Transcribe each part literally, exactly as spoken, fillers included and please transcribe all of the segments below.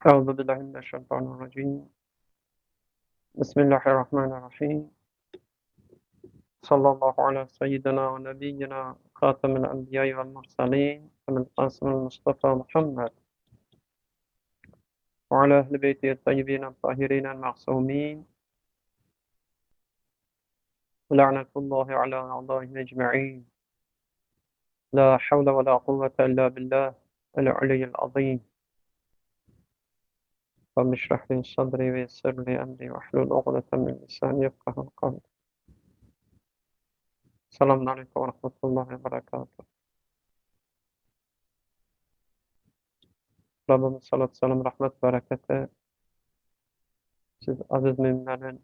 أعوذ بالله من الشيطان الرجيم. بسم الله الرحمن الرحيم. صلى الله على سيدنا ونبينا خاتم الأنبياء والمرسلين أبي القاسم المصطفى محمد وعلى أهل بيته الطيبين الطاهرين المعصومين، ولعنة الله على أعدائهم أجمعين. لا حول ولا قوة إلا بالله العلي العظيم. رب اشرح لي صدري ويسر لي أمري واحلل عقدة من لساني يفقهوا قولي. السلام عليكم ورحمة الله وبركاته. Rabbimiz salat selam rahmet bereketi siz aziz müminlerin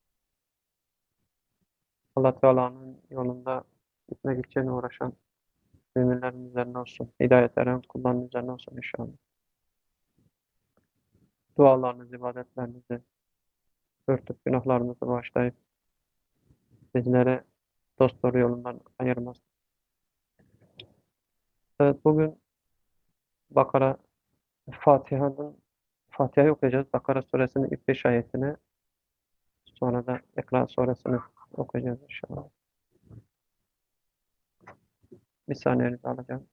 Allah Teala'nın yolunda gitmek için uğraşan müminlerin üzerine olsun. Hidayet eren kulların üzerine olsun inşallah. Dualarınızı, ibadetlerinizi örtüp günahlarımızı bağışlayıp bizleri dost doğru yolundan ayırmaz. Evet, bugün Bakara Fatiha'nın Fatiha'yı okuyacağız. Bakara suresinin ilk beş ayetini, sonra da İkra suresini okuyacağız inşallah. Bir saniyenizi alacağım.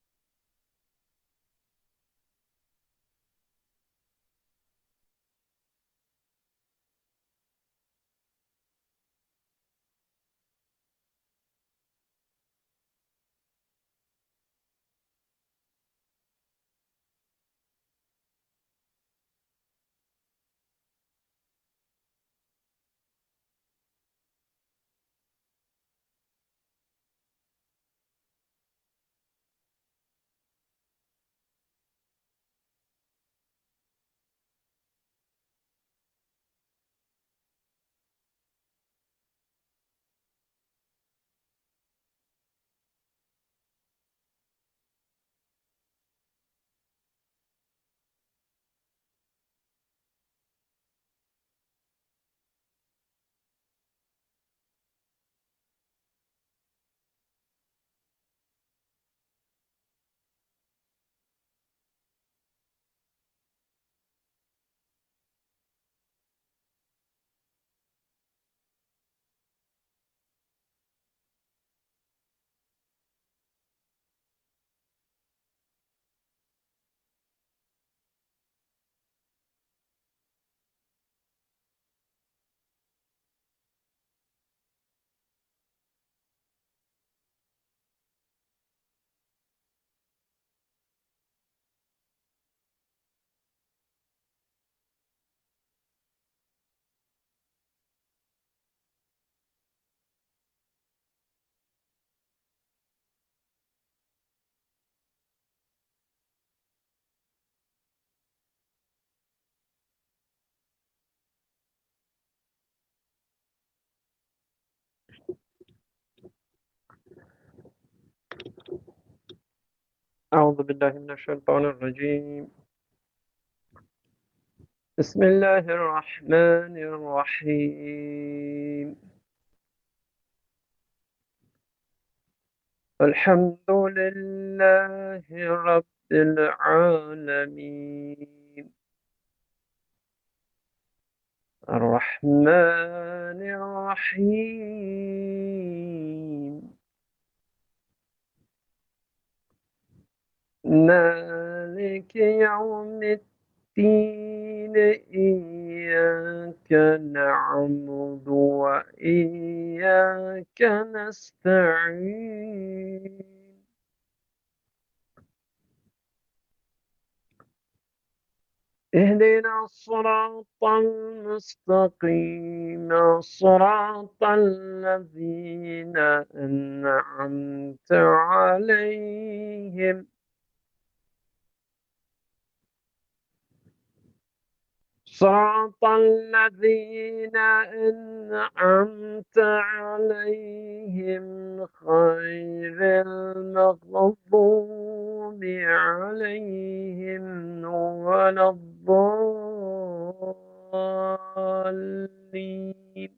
Euzu billahi mineşşeytanirracim. Bismillahirrahmanirrahim. Elhamdülillahi Rabbil alemin. Errahmanirrahim. Maliki yevmiddin. İyyâke na'budu ve iyyâke nesta'in. اهدنا الصراط المستقيم صراط الذين أنعمت عليهم صراط الذين أنعمت عليهم غير المغضوب عليهم ولا الضالين.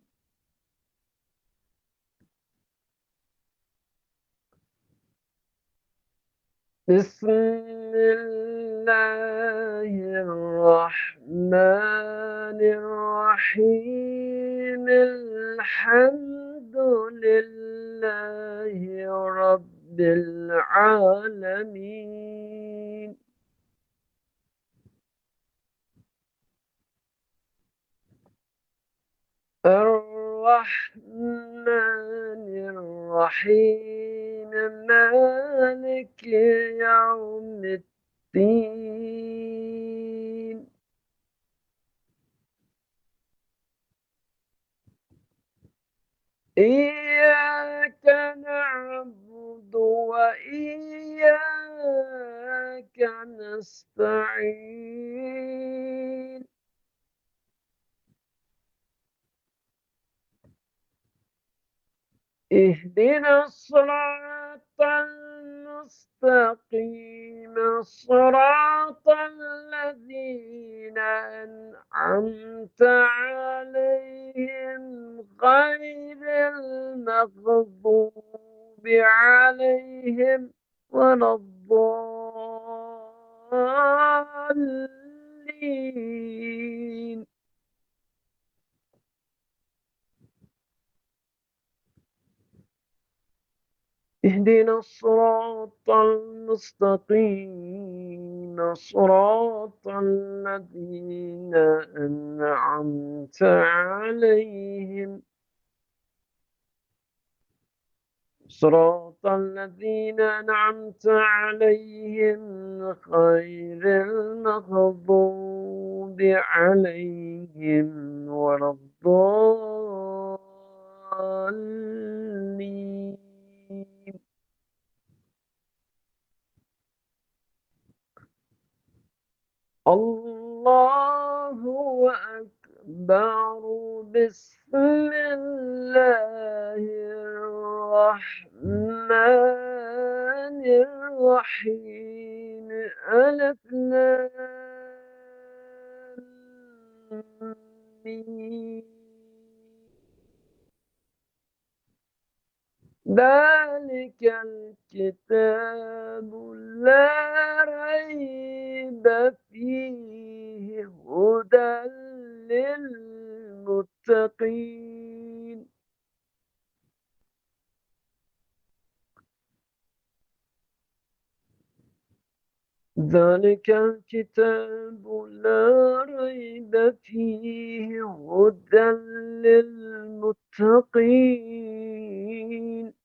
بسم الله الرحمن الرحيم الحمد لله رب العالمين الرحمن الرحيم مالك يوم الدين إياك نعبد وإياك نستعين اهدنا الصراط المستقيم صراط الذين أنعمت عليهم غير المغضوب عليهم ولا الضالين اهدنا الصراط المستقيم صراط الذين أنعمت عليهم صراط الذين أنعمت عليهم غير المغضوب عليهم ولا الضالين الله أكبر بسم الله الرحمن الرحيم ألف لام ميم ذلك الكتاب لا ريب فيه هدى للمتقين ذلك الكتاب لا ريب فيه هدى للمتقين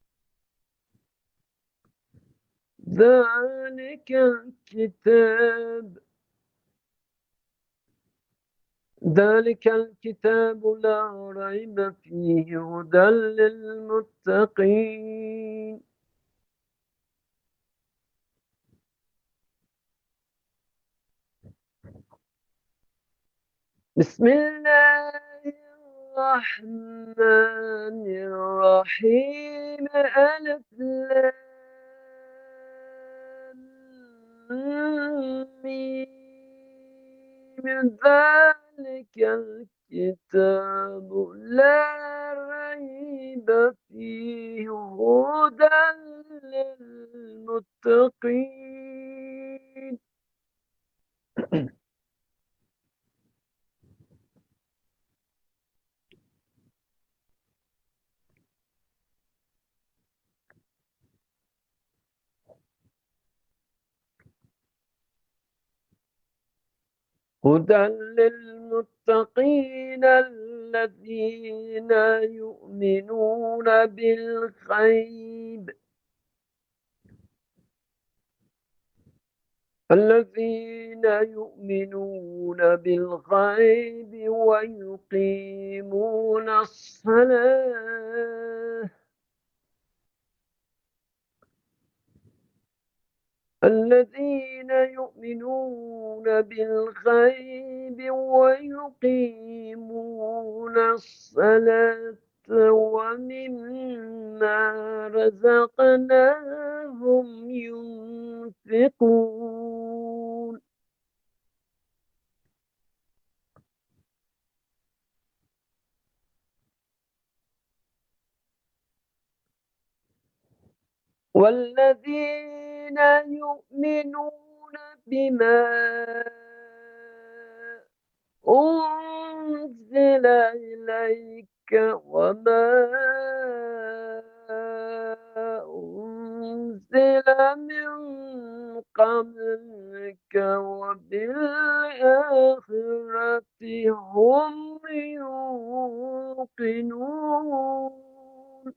ذلك الكتاب ذلك الكتاب لا ريب فيه هدى للمتقين بسم الله الرحمن الرحيم ألف لام ميم ذلك الكتاب لا ريب فيه هدى للمتقين هدى للمتقين الذين يؤمنون بالغيب الذين يؤمنون بالغيب ويقيمون الصلاة الذين يؤمنون بالغيب ويقيمون الصلاة ومما رزقناهم ينفقون والذين يؤمنون بما أنزل إليك وما أنزل من قبلك وبالآخرة هم يوقنون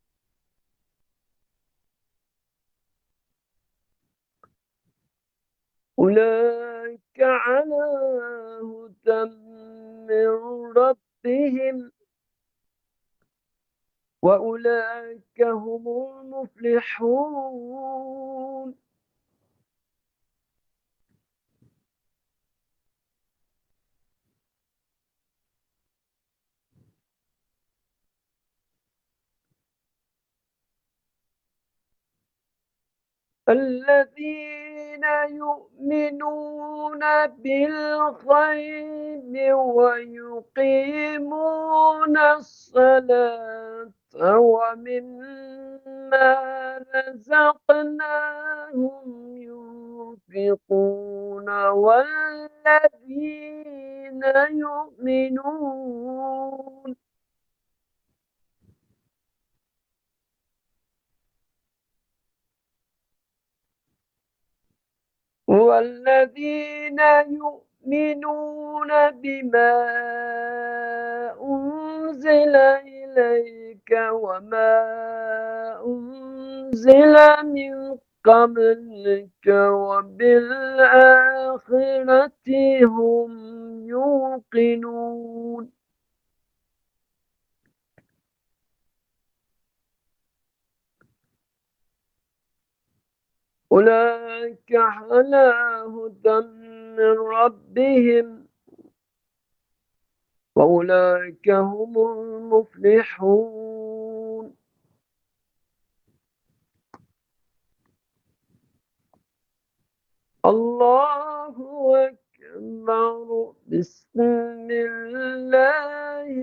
أولئك على هدى من ربهم وأولئك هم المفلحون الذين يؤمنون بالغيب ويقيمون الصلاة ومما رزقناهم ينفقون والذين يؤمنون والذين يؤمنون بما أنزل إليك وما أنزل من قبلك وبالآخرة هم يوقنون أولئك على هدى من ربهم وأولئك هم المفلحون الله أكبر بسم الله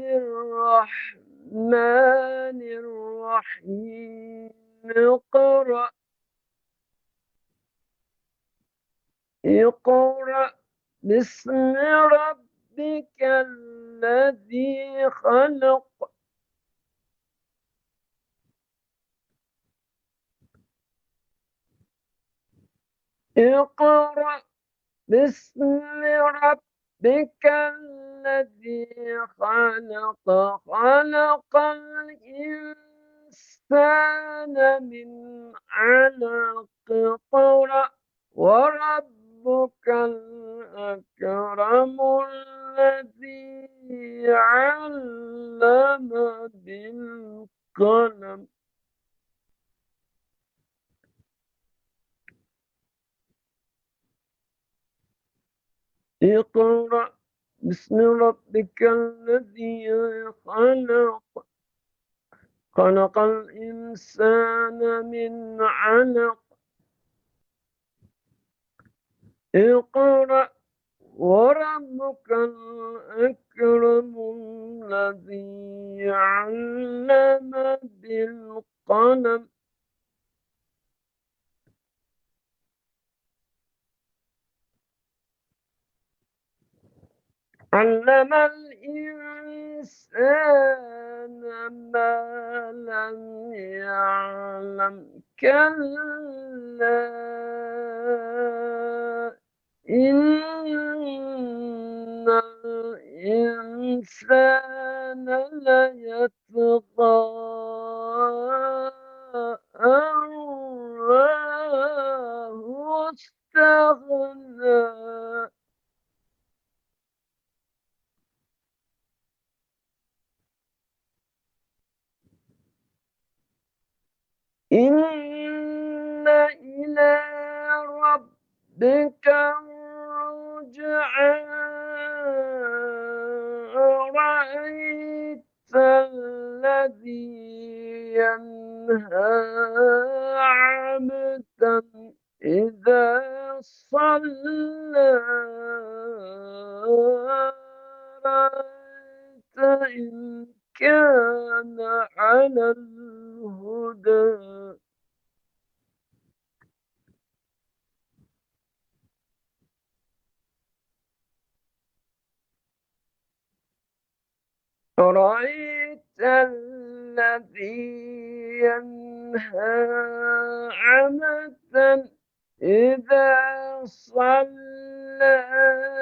الرحمن الرحيم اقرأ اقرأ باسم ربك الذي خلق اقرأ باسم ربك الذي خلق خلق الإنسان من علق اقرأ وربك الأكرم الذي علم بالقلم اقرأ باسم ربك الذي خلق خلق الإنسان من علق اقرأ وربك الأكرم الذي علم بالقلم علم الإنسان ما لم يعلم كلا إن الإنسان ليطغى أن رآه استغنى إن إلى ربك الرجعى أرأيت الذي ينهى عبدا إذا صلى أرأيت إن كان على الهدى أرأيت الذي ينهى عبدا إذا صلى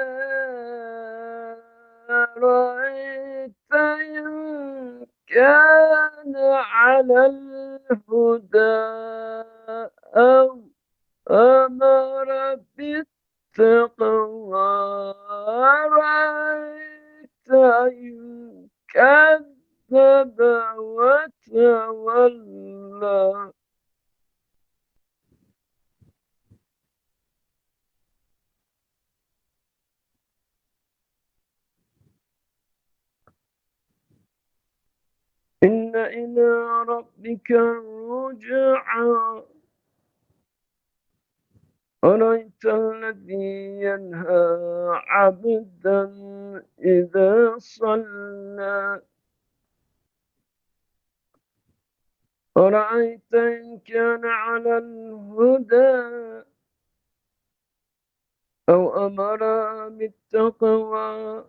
أرأيت إن كان على الهدى أو أمر بالتقوى أرأيت إن كذب وتولى إن إلى ربك الرجعى أرأيت الذي ينهى عبدا إذا صلى أرأيت إن كان على الهدى أو أمر بالتقوى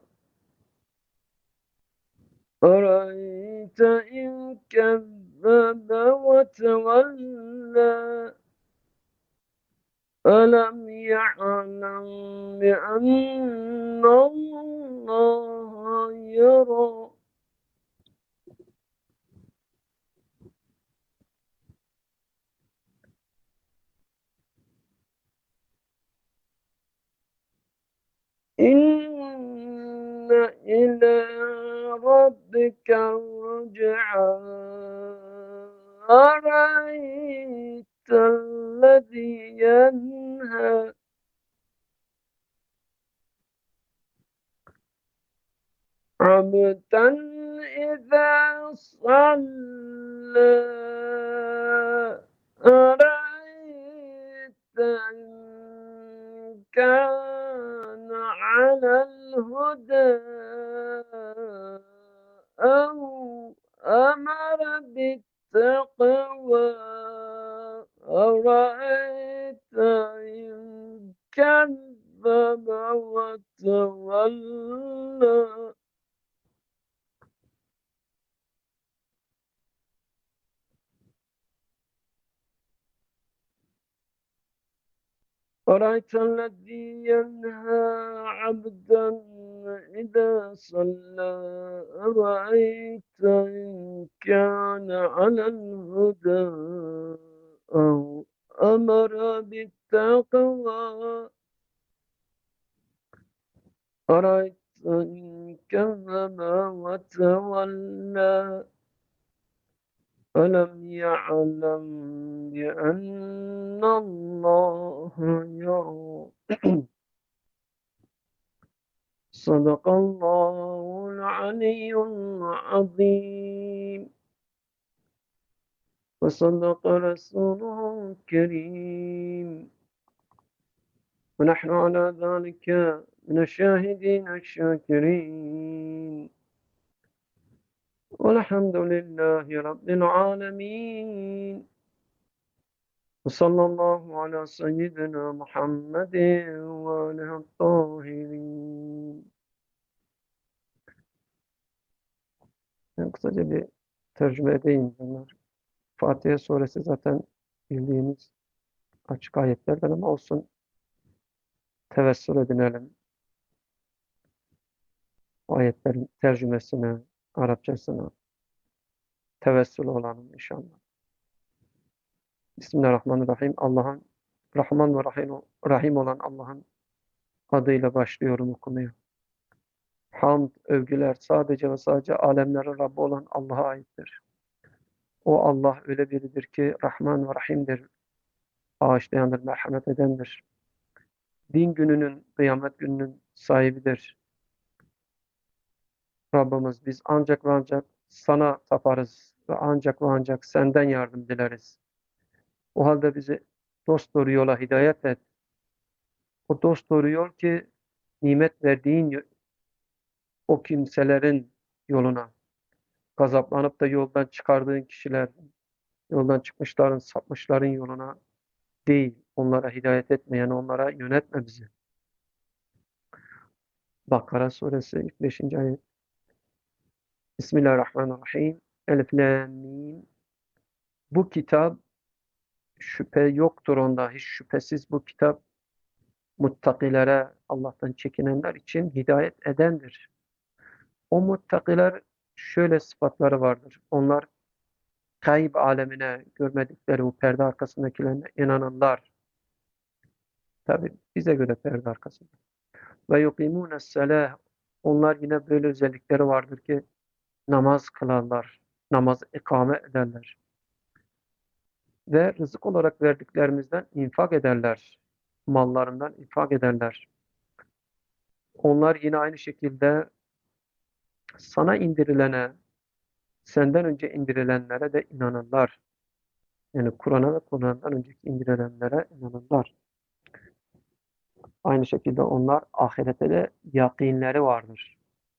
أرأيت إن كذب وتولى ألم يعلم بأن الله يرى إن إلى ربك الرجعى أرأيت الذي ينهى عبدا إذا صلى أرأيت إن كان على الهدى أو أمر بالتقوى أرأيت إن كذب وتولى أرأيت الذي ينهى عبدا إذا صلى أرأيت إن كان على الهدى أو أمر بالتقوى أرأيت إن كذب وتولى ألم يعلم بأن الله يرى صدق الله العلي العظيم وصدق رسوله الكريم ونحن على ذلك من الشاهدين الشاكرين والحمد لله رب العالمين وصلى الله على سيدنا محمد وآله الطاهرين. Yani kısaca bir tercüme edeyim bunlar. Fatiha suresi zaten bildiğimiz açık ayetlerden ama olsun tevessül edinelim. O ayetlerin tercümesine, Arapçasına tevessül olalım inşallah. Bismillahirrahmanirrahim. Allah'ın Rahman ve Rahim, Rahim olan Allah'ın adıyla başlıyorum okumaya. Hamd, övgüler sadece ve sadece alemlerin Rabbi olan Allah'a aittir. O Allah öyle biridir ki Rahman ve Rahim'dir, bağışlayandır, merhamet edendir. Din gününün, kıyamet gününün sahibidir. Rabbimiz biz ancak ve ancak sana taparız ve ancak ve ancak senden yardım dileriz. O halde bizi dosdoğru yola hidayet et. O dosdoğru yol ki nimet verdiğin o kimselerin yoluna, gazaplanıp da yoldan çıkardığın kişiler, yoldan çıkmışların, sapmışların yoluna değil, onlara hidayet etmeyen, onlara yönetme bizi. Bakara suresi ilk beşinci ayet. Bismillahirrahmanirrahim. Elif, Lam, Mim. Bu kitap şüphe yoktur onda. Hiç şüphesiz bu kitap muttakilere, Allah'tan çekinenler için hidayet edendir. O muttakiler şöyle sıfatları vardır. Onlar gayb alemine, görmedikleri o perde arkasındakilerine inananlar. Tabi bize göre perde arkasında. Ve yukimûnes selâh. Onlar yine böyle özellikleri vardır ki namaz kılarlar, namaz ikame ederler. Ve rızık olarak verdiklerimizden infak ederler. Mallarından infak ederler. Onlar yine aynı şekilde sana indirilene, senden önce indirilenlere de inanırlar. Yani Kur'an'a ve Kur'an'dan önceki indirilenlere inanırlar. Aynı şekilde onlar ahirete de yakinleri vardır.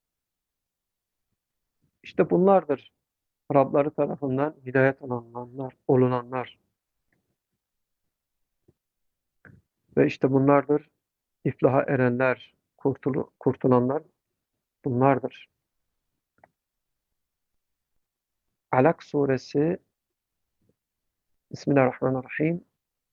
İşte bunlardır Rabları tarafından hidayet olunanlar, olunanlar. Ve işte bunlardır iflaha erenler, kurtulu, kurtulanlar bunlardır. Alak suresi Bismillahirrahmanirrahim.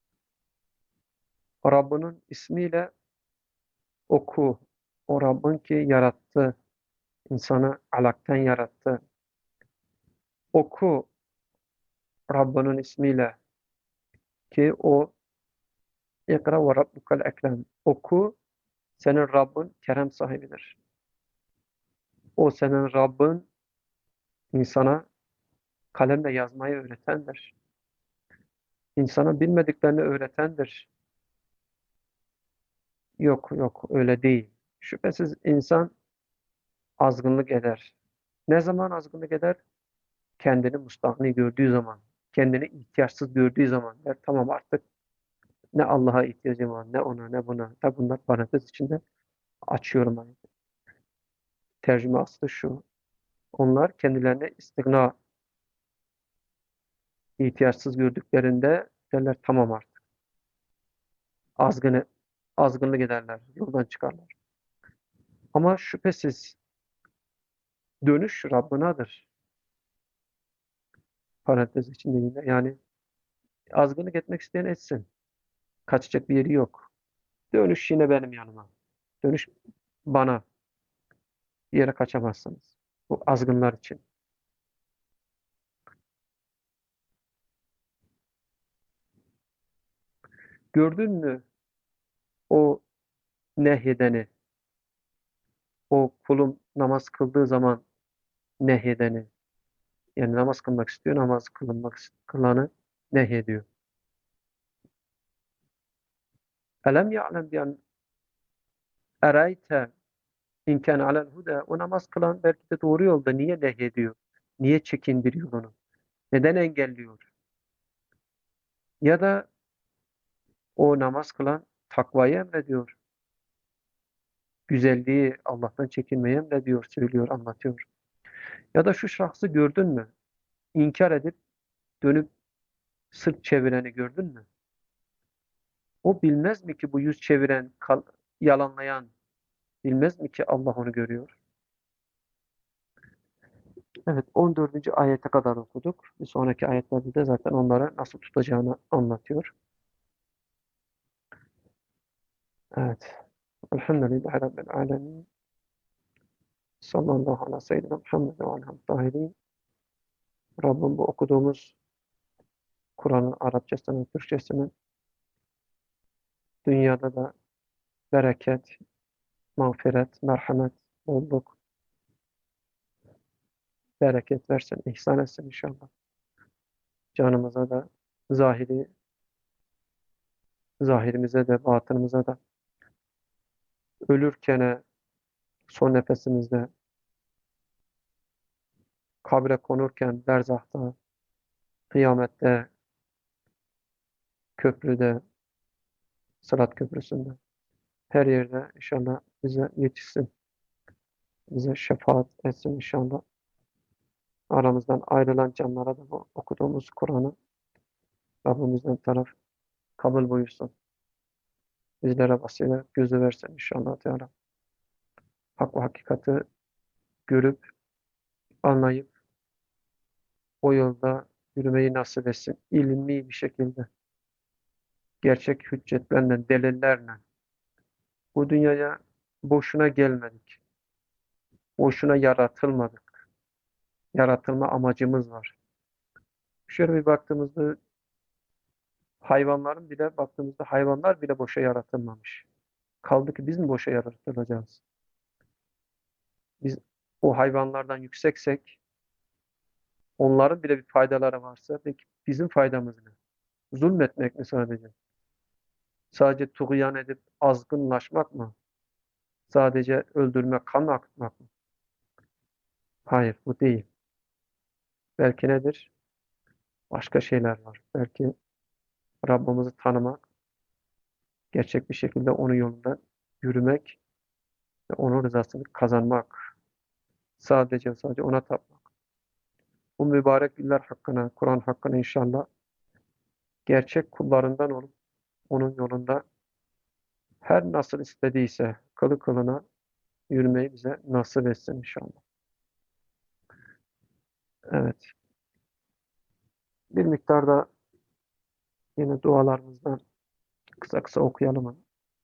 Rabbinin ismiyle oku. O Rabbin ki yarattı. İnsanı alaktan yarattı. Oku Rabbinin ismiyle ki o ikra ve rabbukel ekrem. Oku, senin Rabbin kerem sahibidir. O senin Rabbin insana kalemle yazmayı öğretendir. İnsana bilmediklerini öğretendir. Yok yok öyle değil. Şüphesiz insan azgınlık eder. Ne zaman azgınlık eder? Kendini müstahni gördüğü zaman, kendini ihtiyaçsız gördüğü zaman der tamam artık ne Allah'a ihtiyacım var, ne ona, ne buna. Tabi bunlar parantez içinde açıyorum. Hani. Tercüme aslı şu. Onlar kendilerine istigna, ihtiyaçsız gördüklerinde derler tamam artık. Azgını, azgınlık ederler, yoldan çıkarlar. Ama şüphesiz dönüş Rabbinadır. Parantez içinde yine. Yani azgınlık etmek isteyen etsin. Kaçacak bir yeri yok. Dönüş yine benim yanıma. Dönüş bana. Bir yere kaçamazsınız. Bu azgınlar için. Gördün mü o nehyedeni, o kulum namaz kıldığı zaman nehyedeni, yani namaz kılmak istiyor, namaz kılınmak kılanı nehyediyor. Elem ya'lem bi en erayte in kâne alel huda. O namaz kılan belki de doğru yolda. Niye nehyediyor? Niye çekindiriyor onu? Neden engelliyor? Ya da o namaz kılan takvayı emrediyor. Güzelliği, Allah'tan çekinmeyi emrediyor, söylüyor, anlatıyor. Ya da şu şahsı gördün mü? İnkar edip dönüp sırt çevireni gördün mü? O bilmez mi ki bu yüz çeviren, kal- yalanlayan bilmez mi ki Allah onu görüyor? Evet, on dördüncü ayete kadar okuduk. Bir sonraki ayetlerde de zaten onlara nasıl tutacağını anlatıyor. Evet. Elhamdülillahi Rabbil alemin. Sallallahu ala seyyidina Muhammed ve aleyhi tahirin. Rabbim bu okuduğumuz Kur'an'ın Arapçasını, Türkçesini dünyada da bereket, mağfiret, merhamet, bolluk, bereket versin, ihsan etsin inşallah. Canımıza da, zahiri, zahirimize de, batınımıza da, ölürken, son nefesimizde, kabre konurken, berzahta, kıyamette, köprüde, Sırat Köprüsü'nde, her yerde inşallah bize yetişsin, bize şefaat etsin inşallah. Aramızdan ayrılan canlara da bu okuduğumuz Kur'an'ı Rabbimizden taraf kabul buyursun. Bizlere basiret gözü versin inşallah Teala. Hak ve hakikati görüp anlayıp o yolda yürümeyi nasip etsin. İlmi bir şekilde, gerçek hüccetlerle, delillerle. Bu dünyaya boşuna gelmedik. Boşuna yaratılmadık. Yaratılma amacımız var. Şöyle bir baktığımızda hayvanların bile baktığımızda hayvanlar bile boşa yaratılmamış. Kaldı ki biz mi boşa yaratılacağız? Biz o hayvanlardan yükseksek, onların bile bir faydaları varsa, peki bizim faydamız ne? Zulmetmek mi sadece? Sadece tuğyan edip azgınlaşmak mı? Sadece öldürmek, kan akıtmak mı? Hayır, bu değil. Belki nedir? Başka şeyler var. Belki Rabbimizi tanımak, gerçek bir şekilde onun yolunda yürümek ve onun rızasını kazanmak. Sadece sadece ona tapmak. Bu mübarek günler hakkına, Kur'an hakkına inşallah gerçek kullarından olup onun yolunda her nasıl istediyse kılı kılına yürümeyi bize nasip etsin inşallah. Evet. Bir miktar da yine dualarımızdan kısa kısa okuyalım.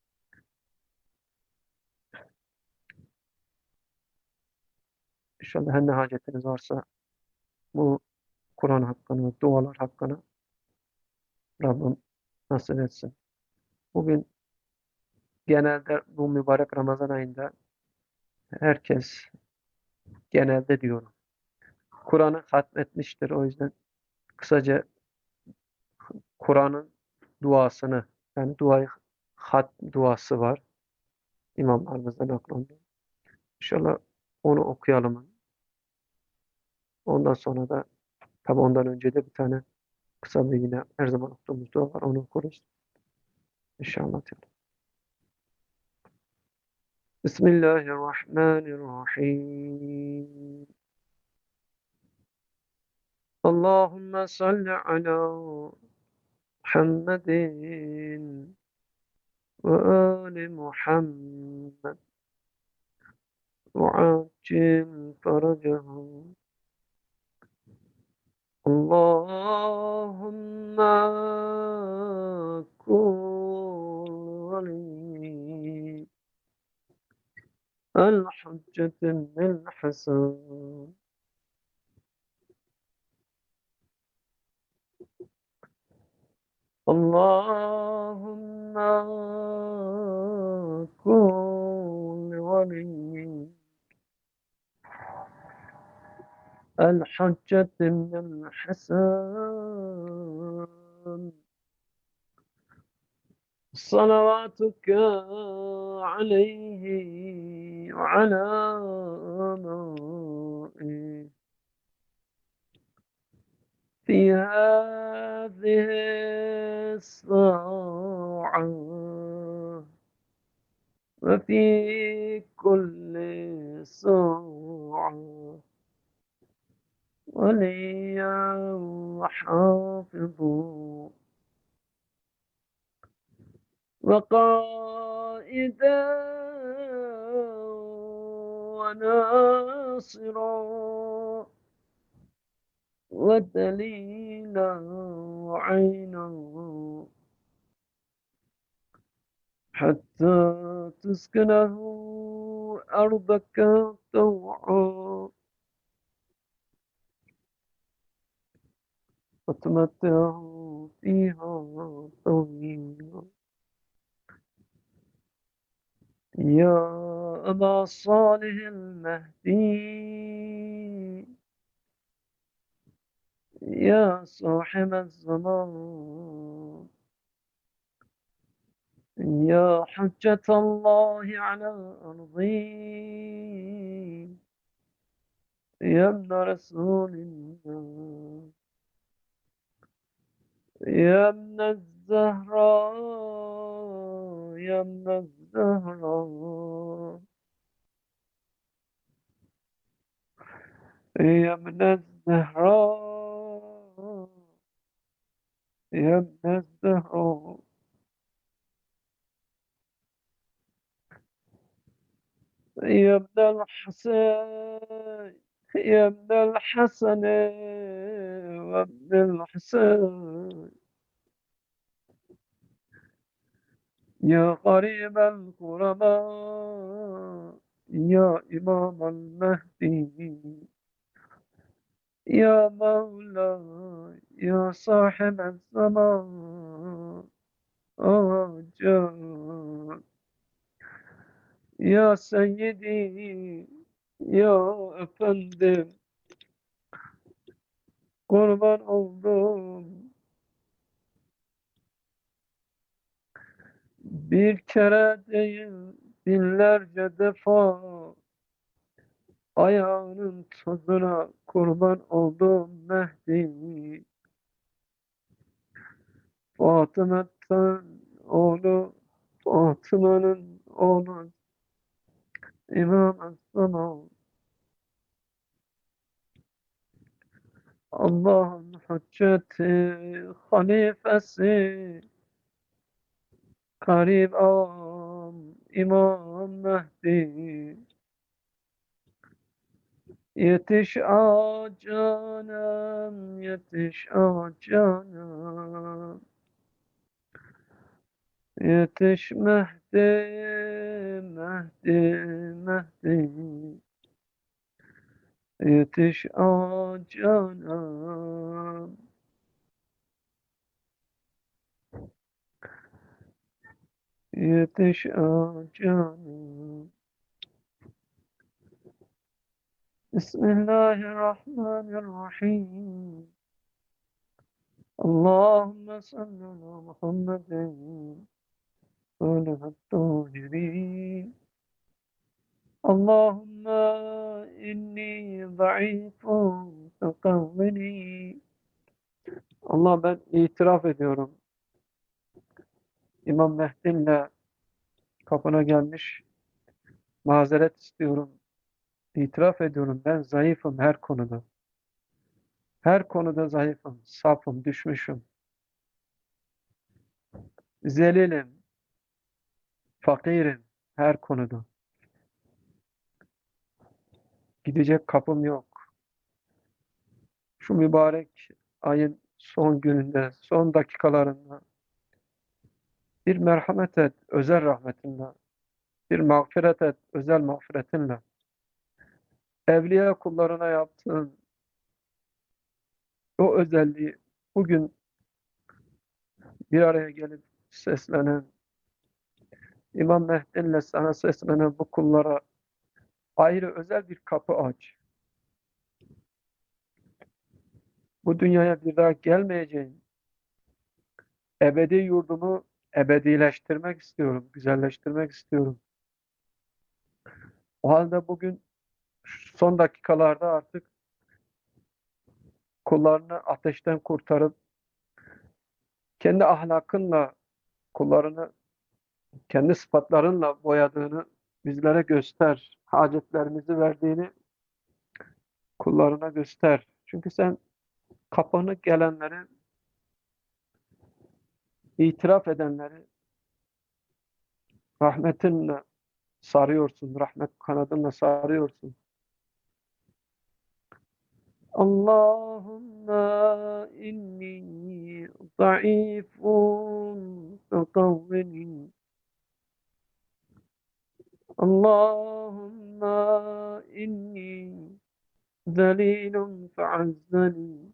İnşallah her ne hacetiniz varsa bu Kur'an hakkını, dualar hakkını Rabbim nasip etsin. Bugün genelde bu mübarek Ramazan ayında herkes, genelde diyorum, Kur'an'ı hatmetmiştir. O yüzden kısaca Kur'an'ın duasını, yani duayı hat duası var. İmamlarımızdan aklandı. İnşallah onu okuyalım. Ondan sonra da tabi ondan önce de bir tane kısa bir yine her zaman okuduğumuz dua var. Onu okuruz. İnşallah. Bismillahirrahmanirrahim. Allahümme salli ala Muhammedin ve ali Muhammed ve acil faracahum. Allahümme kul veli el-hüccetin el-hasan. Allahümme kul veli el-hüccetin el-hasan. صلواتك عليه وعلى آبائه في هذه الساعة وفي كل ساعة وليا وحافظا وقائدا وناصرا ودليلا وعينا حتى تسكنه أرضك طوعا وتمتعه فيها طويلا. يا أبا صالح المهدي يا صاحب الزمان يا حجة الله على أرضي يا ابن رسول الله يا ابن الزهراء يا ابن الزهراء يا ابن الزهراء يا ابن الزهراء يا ابن الحسين يا ابن الحسن وابن الحسين يا قريب القرباء يا إمام المهدي يا مولاي يا صاحب الزمان آجا يا سيدي يا efendim kurban oldum bir kere değil binlerce defa ayağının tozuna kurban oldum Mehdi Fatıma'nın oğlu Fatıma'nın oğlu İmam Aslan Allah'ın hücceti halifesi garip ağam İmam Mehdi yetiş ah canım yetiş ah canım yetiş Mehdi Mehdi Mehdi yetiş ah canım yetiş ah canım Bismillahirrahmanirrahim Allahümme salli ala Muhammedin ve tahirin Allahümme inni zayıfun fekavvini Allah ben itiraf ediyorum. İmam Mehdi'yle kapına gelmiş mazeret istiyorum. İtiraf ediyorum ben zayıfım her konuda. Her konuda zayıfım, safım, düşmüşüm. Zelilim, fakirim her konuda. Gidecek kapım yok. Şu mübarek ayın son gününde, son dakikalarında bir merhamet et, özel rahmetinle. Bir mağfiret et, özel mağfiretinle. Evliya kullarına yaptığın o özelliği bugün bir araya gelip seslenen, İmam Mehdi'yle sana seslenen bu kullara ayrı özel bir kapı aç. Bu dünyaya bir daha gelmeyeceğim. Ebedi yurdumu ebedileştirmek istiyorum, güzelleştirmek istiyorum. O halde bugün son dakikalarda artık kullarını ateşten kurtarıp kendi ahlakınla kullarını kendi sıfatlarınla boyadığını bizlere göster. Hacetlerimizi verdiğini kullarına göster. Çünkü sen kapını gelenleri, itiraf edenleri rahmetinle sarıyorsun. Rahmet kanadınla sarıyorsun. Allahümme inni zayıfun fekavvini Allahümme inni zelilun feazzani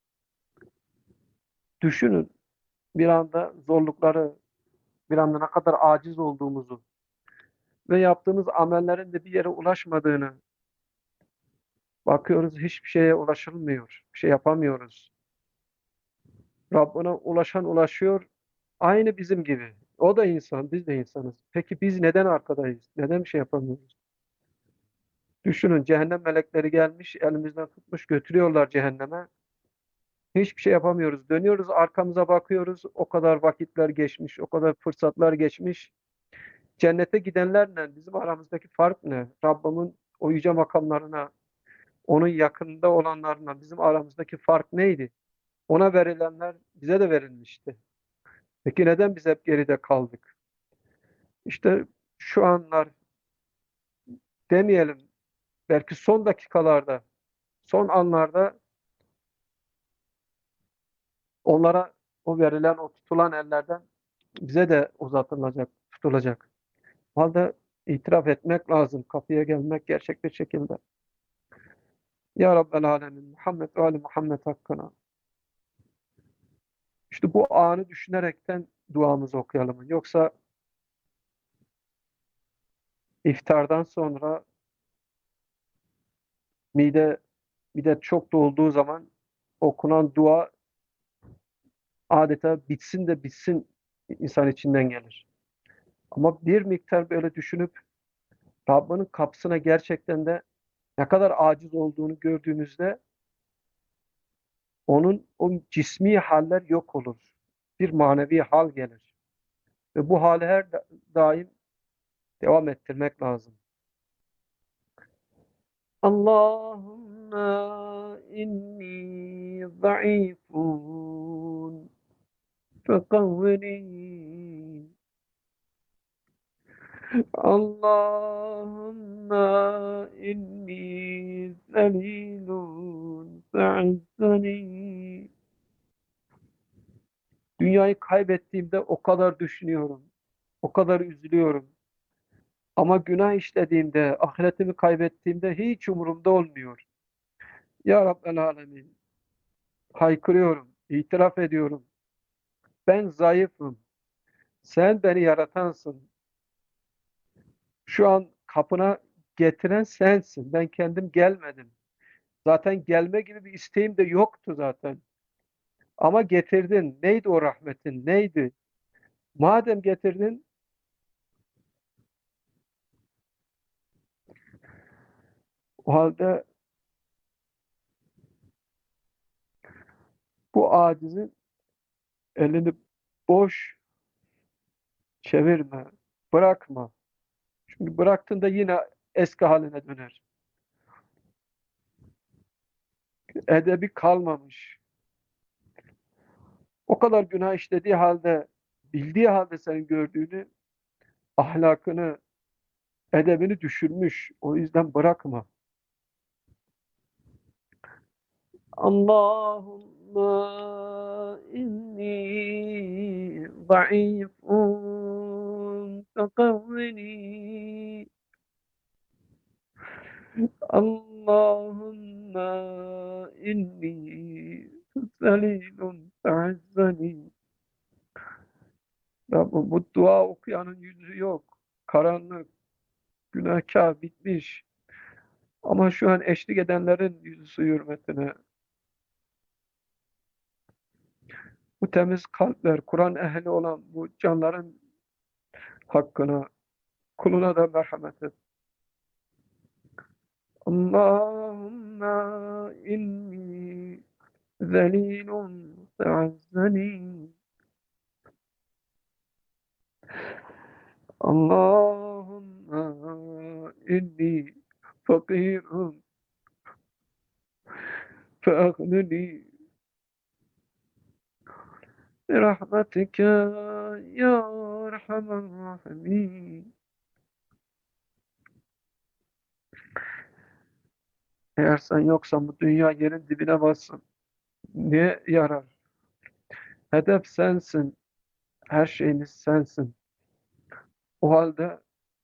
Düşünün bir anda zorlukları, bir anda ne kadar aciz olduğumuzu ve yaptığımız amellerin de bir yere ulaşmadığını bakıyoruz, hiçbir şeye ulaşılmıyor, bir şey yapamıyoruz. Rabbine ulaşan ulaşıyor, aynı bizim gibi. O da insan, biz de insanız. Peki biz neden arkadayız? Neden bir şey yapamıyoruz? Düşünün, cehennem melekleri gelmiş, elimizden tutmuş götürüyorlar cehenneme. Hiçbir şey yapamıyoruz. Dönüyoruz, arkamıza bakıyoruz. O kadar vakitler geçmiş, o kadar fırsatlar geçmiş. Cennete gidenlerle bizim aramızdaki fark ne? Rabbimin o yüce makamlarına, onun yakınında olanlarla bizim aramızdaki fark neydi? Ona verilenler bize de verilmişti. Peki neden biz hep geride kaldık? İşte şu anlar demeyelim, belki son dakikalarda son anlarda onlara o verilen, o tutulan ellerden bize de uzatılacak, tutulacak. O halde itiraf etmek lazım. Kapıya gelmek gerçek bir şekilde. Ya Rabbel Alemin, Muhammed ve Ali Muhammed hakkına. İşte bu anı düşünerekten duamızı okuyalım. Yoksa iftardan sonra mide mide çok dolduğu zaman okunan dua adeta bitsin de bitsin insan içinden gelir. Ama bir miktar böyle düşünüp Rabbinin kapısına gerçekten de ne kadar aciz olduğunu gördüğünüzde onun o cismi haller yok olur. Bir manevi hal gelir. Ve bu hali her da- daim devam ettirmek lazım. Allahümme inni zayıfun fekavvini. Allahümme inni zelilun fe'izzani. Dünyayı kaybettiğimde o kadar düşünüyorum, o kadar üzülüyorum. Ama günah işlediğimde, ahiretimi kaybettiğimde hiç umurumda olmuyor. Ya Rabbel Alemin, haykırıyorum, itiraf ediyorum. Ben zayıfım, sen beni yaratansın. Şu an kapına getiren sensin, ben kendim gelmedim. Zaten gelme gibi bir isteğim de yoktu zaten. Ama getirdin, neydi o rahmetin, neydi? Madem getirdin, o halde bu acizin elini boş çevirme, bırakma. Çünkü bıraktığında yine eski haline döner. Edebi kalmamış. O kadar günah işlediği halde, bildiği halde senin gördüğünü, ahlakını, edebini düşürmüş. O yüzden bırakma. Allahümme inni zayıfun fekavvini. Allahümme inni zelilun fe'izzani. Ya bu, bu dua okuyanın yüzü yok. Karanlık, günahkar, bitmiş. Ama şu an eşlik edenlerin yüzü hürmetine, bu temiz kalpler, Kur'an ehli olan bu canların hakkına, kuluna da merhamet et. Allahümme inni zelilun fe'azzani. Allahümme inni fakirun fe'aghnini. برحمتك يا أرحم الراحمين. Eğer sen yoksan bu dünya yerin dibine bassın. Ne yarar? Hedef sensin. Her şeyimiz sensin. O halde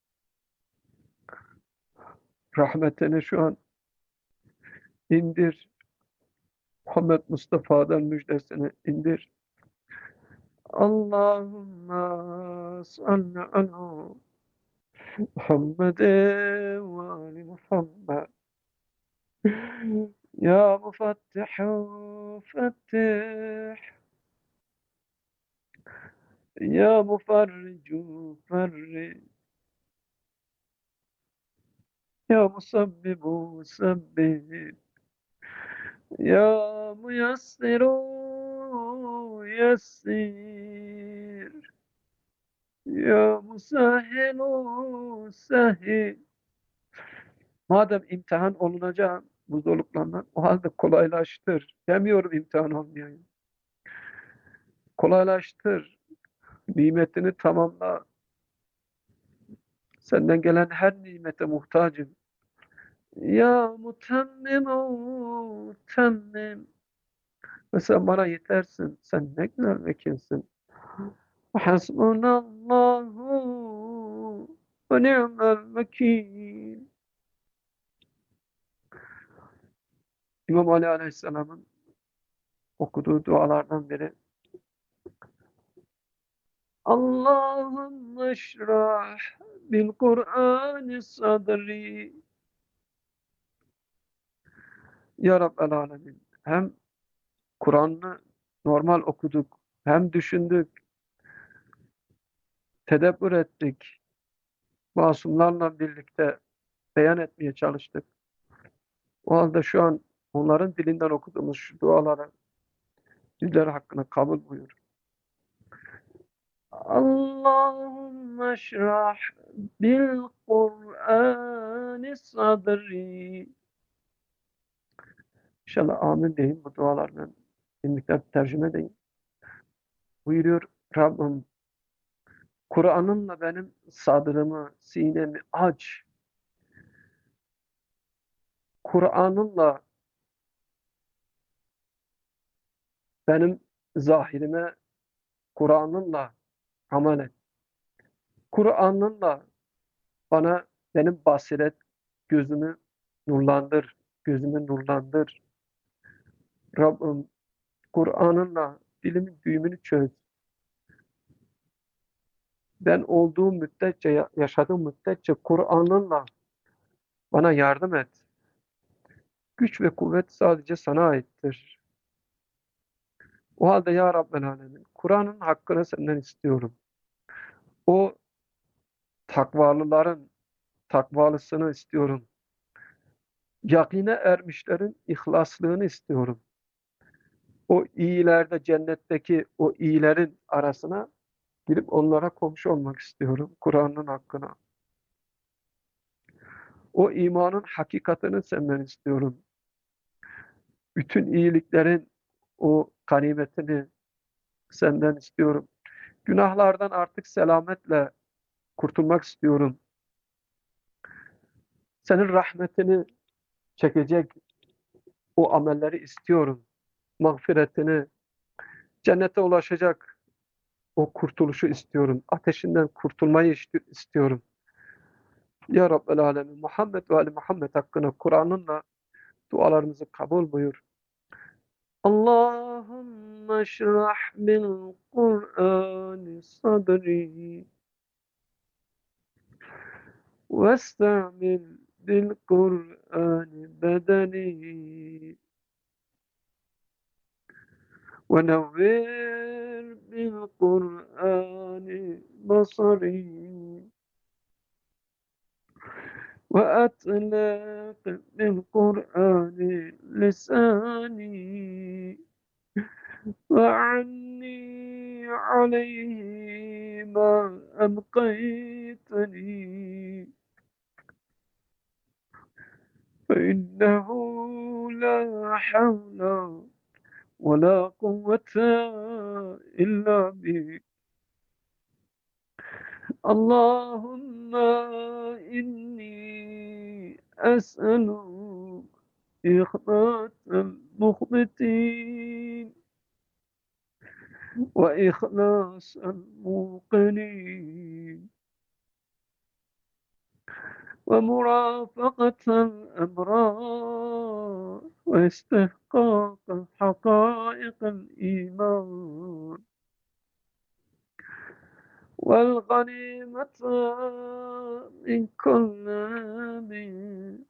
rahmetini şu an indir. Muhammed Mustafa'dan müjdesini indir. Allahümme salli ala Muhammed ve ali Muhammed. Ya mufattihu fettih. Ya mufarricu farrij. Ya musabbibu sabbih. Ya muyassiru yassir. Ya musahhilu sahhil. Madem imtihan olunacak bu zorluklardan, o halde kolaylaştır. Demiyorum imtihan olmayayım. Kolaylaştır. Nimetini tamamla. Senden gelen her nimete muhtacım. Ya mutemmim o temmim. Ve sen bana yetersin. Sen ne güzel vekilsin. Hasbunallahu ve ni'mel vekil. İmam Ali Aleyhisselam'ın okuduğu dualardan biri. Allahümme şrah bil Kur'an sadri. Ya Rabbel Alemin. Hem Kur'an'ı normal okuduk, hem düşündük, tedebbür ettik. Masumlarla birlikte beyan etmeye çalıştık. O halde şu an onların dilinden okuduğumuz şu duaları bizler hakkında kabul buyur. Allahümme şrah bil Kur'an sadri. İnşallah amin deyin bu dualardan bir miktar tercüme edeyim. Buyuruyor Rabbim, Kur'an'ınla benim sadrımı, sinemi aç. Kur'an'ınla benim zahirime, Kur'an'ınla amel et. Kur'an'ınla bana benim basiret gözümü nurlandır, gözümü nurlandır. Rabbim Kur'an'ınla dilimin düğümünü çöz. Ben olduğum müddetçe, yaşadığım müddetçe Kur'an'ınla bana yardım et. Güç ve kuvvet sadece sana aittir. O halde ya Rabbel Alemin, Kur'an'ın hakkını senden istiyorum. O takvalıların takvalısını istiyorum. Yakine ermişlerin ihlaslığını istiyorum. O iyilerde, cennetteki o iyilerin arasına girip onlara komşu olmak istiyorum. Kur'an'ın hakkına. O imanın hakikatini senden istiyorum. Bütün iyiliklerin o ganimetini senden istiyorum. Günahlardan artık selametle kurtulmak istiyorum. Senin rahmetini çekecek o amelleri istiyorum. Mağfiretini, cennete ulaşacak o kurtuluşu istiyorum. Ateşinden kurtulmayı istiyorum. Ya Rabbel Alemin, Muhammed ve Ali Muhammed hakkında Kur'an'ınla dualarımızı kabul buyur. Allahümme şrah bil Kur'an sadri ve estamil bil Kur'an bedeni ve nevvir bil Kur'an basari ve atlaq bil Kur'an lisani وعني عليه ما أبقيتني فإنه لا حول ولا قوة إلا بك اللهم إني أسألك إخلاص المخبتين وإخلاص الموقنين ومرافقة الأبرار واستحقاق حقائق الإيمان والغنيمة من كل ذنب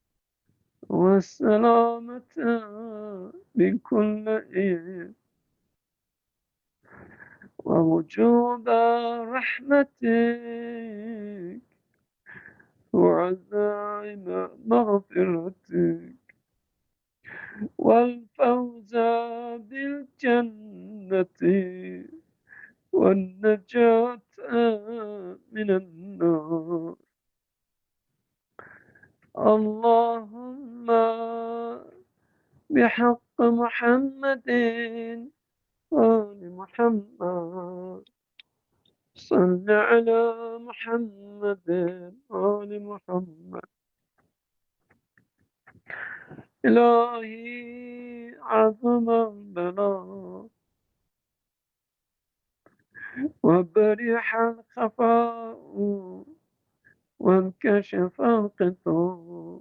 والسلامة من كل إثم ووجوب رحمتك وعزائم مغفرتك والفوز بالجنة والنجاة من النار اللهم بحق محمد وآل محمد صل على محمد وآل محمد إلهي عظم البلاء وبرح الخفاء وانكشف الغطاء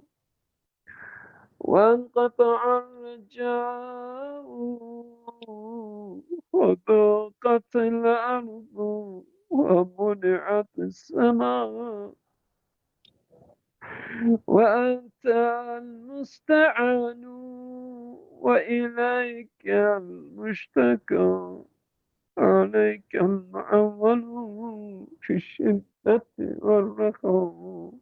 وانقطع الرجاء وضاقت الأرض ومنعت السماء وأنت المستعان وإليك المشتكى عليك المعول في الشدة والرخاء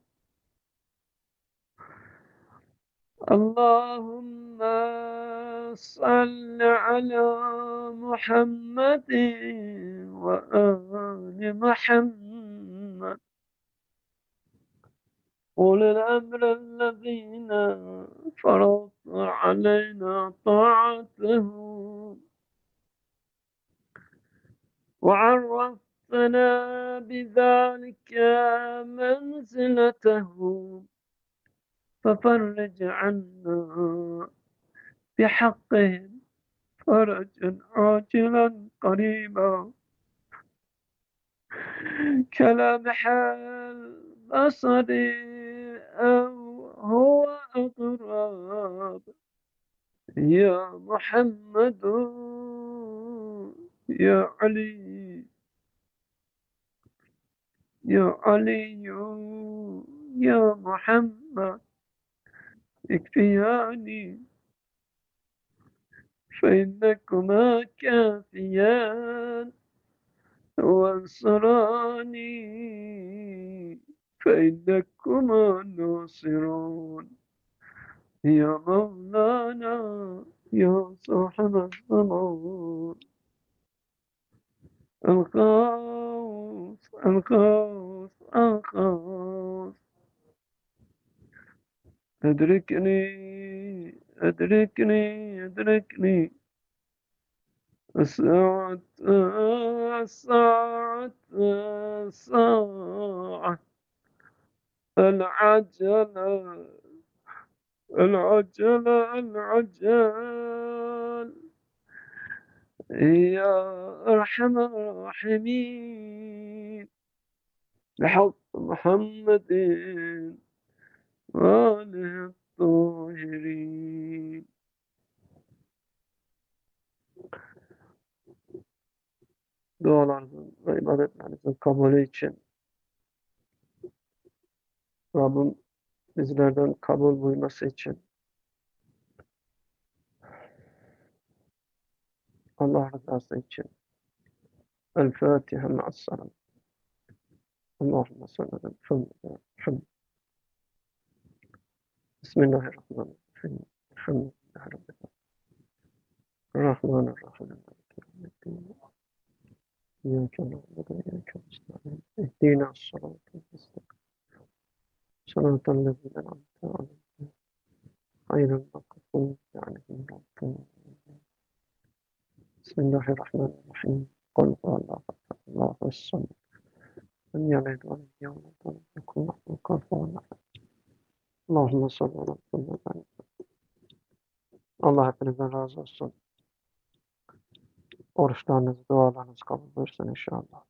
اللهم صل على محمد وآل محمد أولي الأمر الذين فرض علينا طاعتهم وعرفتنا بذلك منزلتهم ففرج عنا بحقهم فرجا عاجلا قريبا كلمح البصر أو هو أقرب يا محمد يا علي يا علي يا محمد اكفياني فإنكما كافيان وانصراني فإنكما ناصرون يا مولانا يا صاحب الزمان الغوث الغوث الغوث أدركني أدركني أدركني الساعة الساعة الساعة العجلة العجلة العجل يا أرحم الراحمين بحق محمد وآله الطاهرين. Dualarımızın ve ibadetlerimizin kabulü için Rabbim bizlerden kabul buyurması için Allah rızası için El Fatiha ma'as-salam. Allahümme salli ala Muhammed. Bismillahirrahmanirrahim. Elhamdülillahi Rabbil alemin. Rahmanirrahim. İyyâke na'budu ve iyyâke nestaîn. İhdina s-sirâtal mustakîm. Sirâtal lezîne en'amte aleyhim. Gayril mağdûbi aleyhim veleddâllîn. Bismillahirrahmanirrahim. Kul huvallahu ehad. Allahu s-samad. لم يلد ولم يولد ولم يكن له كفوا أحد. Allahümme salli ala Muhammed. Allah hepinizden razı olsun. Oruçlarınızı, dualarınızı kabul buyursun inşallah.